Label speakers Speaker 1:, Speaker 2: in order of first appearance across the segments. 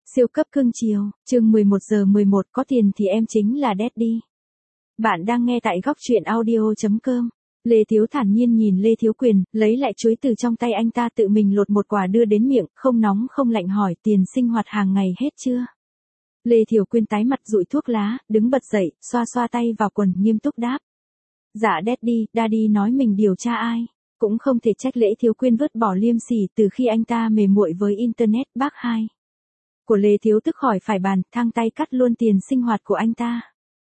Speaker 1: Siêu cấp cưng chiều, chương 11:11 có tiền thì em chính là daddy. Bạn đang nghe tại góc truyện audio.com. Lê Thiếu thản nhiên nhìn Lê Thiếu Quyền, lấy lại chuối từ trong tay anh ta tự mình lột một quả đưa đến miệng, không nóng không lạnh hỏi tiền sinh hoạt hàng ngày hết chưa? Lê Thiếu Quyền tái mặt dụi thuốc lá, đứng bật dậy, xoa xoa tay vào quần, nghiêm túc đáp. Dạ daddy nói mình điều tra ai. Cũng không thể trách Lễ Thiếu Quyên vứt bỏ liêm sỉ từ khi anh ta mề muội với internet bác hai. Của Lê Thiếu tức khỏi phải bàn, thang tay cắt luôn tiền sinh hoạt của anh ta.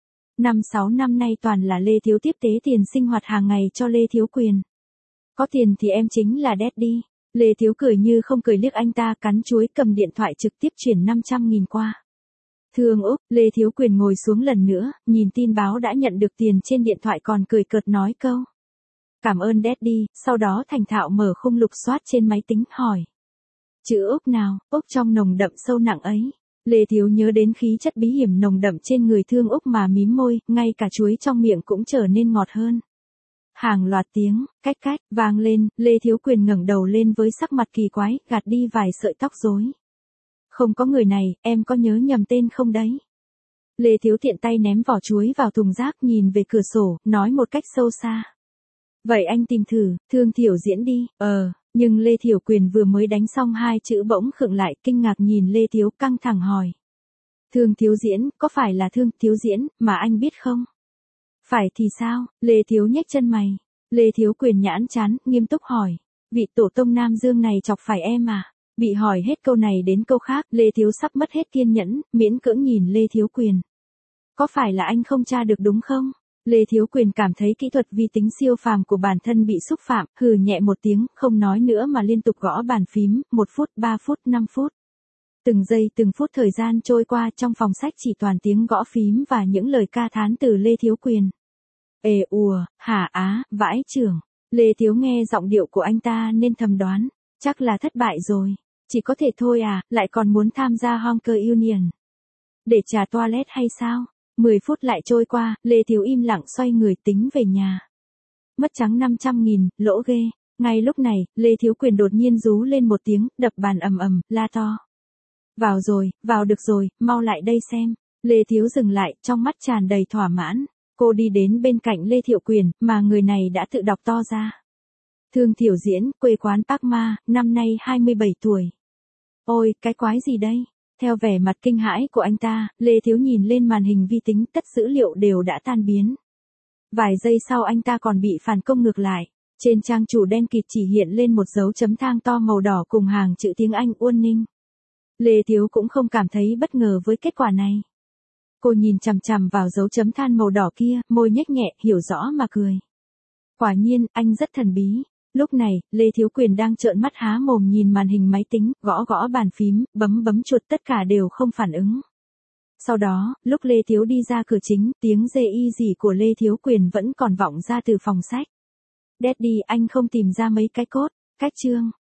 Speaker 1: 5-6 năm nay toàn là Lê Thiếu tiếp tế tiền sinh hoạt hàng ngày cho Lê Thiếu Quyền. Có tiền thì em chính là daddy. Lê Thiếu cười như không cười liếc anh ta, cắn chuối, cầm điện thoại trực tiếp chuyển 500.000 qua. Thương Úc, Lê Thiếu Quyền ngồi xuống lần nữa, nhìn tin báo đã nhận được tiền trên điện thoại còn cười cợt nói câu. Cảm ơn daddy, sau đó thành thạo mở khung lục soát trên máy tính hỏi. Chữ Úc nào, Úc trong nồng đậm sâu nặng ấy. Lê Thiếu nhớ đến khí chất bí hiểm nồng đậm trên người Thương Úc mà mím môi, ngay cả chuối trong miệng cũng trở nên ngọt hơn. Hàng loạt tiếng, cách vang lên, Lê Thiếu Quyền ngẩng đầu lên với sắc mặt kỳ quái, gạt đi vài sợi tóc rối. Không có người này, em có nhớ nhầm tên không đấy? Lê Thiếu tiện tay ném vỏ chuối vào thùng rác, nhìn về cửa sổ, nói một cách sâu xa. Vậy anh tìm thử, Thương Thiểu Diễn đi. Nhưng Lê Thiểu Quyền vừa mới đánh xong hai chữ bỗng khựng lại, kinh ngạc nhìn Lê Thiếu, căng thẳng hỏi. Thương Thiếu Diễn, có phải là Thương Thiếu Diễn, mà anh biết không? Phải thì sao? Lê Thiếu nhếch chân mày. Lê Thiếu Quyền nhãn chán, nghiêm túc hỏi. Vị tổ tông Nam Dương này chọc phải em à? Bị hỏi hết câu này đến câu khác, Lê Thiếu sắp mất hết kiên nhẫn, miễn cưỡng nhìn Lê Thiếu Quyền. Có phải là anh không tra được đúng không? Lê Thiếu Quyền cảm thấy kỹ thuật vi tính siêu phàm của bản thân bị xúc phạm, hừ nhẹ một tiếng, không nói nữa mà liên tục gõ bàn phím, 1 phút, 3 phút, 5 phút. Từng giây từng phút thời gian trôi qua, trong phòng sách chỉ toàn tiếng gõ phím và những lời ca thán từ Lê Thiếu Quyền. Ê ùa, hả á, vãi chưởng. Lê Thiếu nghe giọng điệu của anh ta nên thầm đoán, chắc là thất bại rồi. Chỉ có thể thôi à, lại còn muốn tham gia Honker Union. Để trả toilet hay sao? 10 phút lại trôi qua, Lê Thiếu im lặng xoay người tính về nhà. Mất trắng 500.000, lỗ ghê. Ngay lúc này, Lê Thiếu Quyền đột nhiên rú lên một tiếng, đập bàn ầm ầm, la to. Vào rồi, vào được rồi, mau lại đây xem. Lê Thiếu dừng lại, trong mắt tràn đầy thỏa mãn. Cô đi đến bên cạnh Lê Thiệu Quyền, mà người này đã tự đọc to ra. Thương Thiểu Diễn, quê quán Park Ma, năm nay 27 tuổi. Ôi, cái quái gì đây? Theo vẻ mặt kinh hãi của anh ta, Lê Thiếu nhìn lên màn hình vi tính, tất dữ liệu đều đã tan biến. Vài giây sau anh ta còn bị phản công ngược lại. Trên trang chủ đen kịt chỉ hiện lên một dấu chấm than to màu đỏ cùng hàng chữ tiếng Anh Uôn Ninh. Lê Thiếu cũng không cảm thấy bất ngờ với kết quả này. Cô nhìn chằm chằm vào dấu chấm than màu đỏ kia, môi nhếch nhẹ, hiểu rõ mà cười. Quả nhiên, anh rất thần bí. Lúc này, Lê Thiếu Quyền đang trợn mắt há mồm nhìn màn hình máy tính, gõ bàn phím, bấm chuột, tất cả đều không phản ứng. Sau đó, lúc Lê Thiếu đi ra cửa chính, tiếng dê y gì của Lê Thiếu Quyền vẫn còn vọng ra từ phòng sách. Daddy, anh không tìm ra mấy cái cốt, cách chương.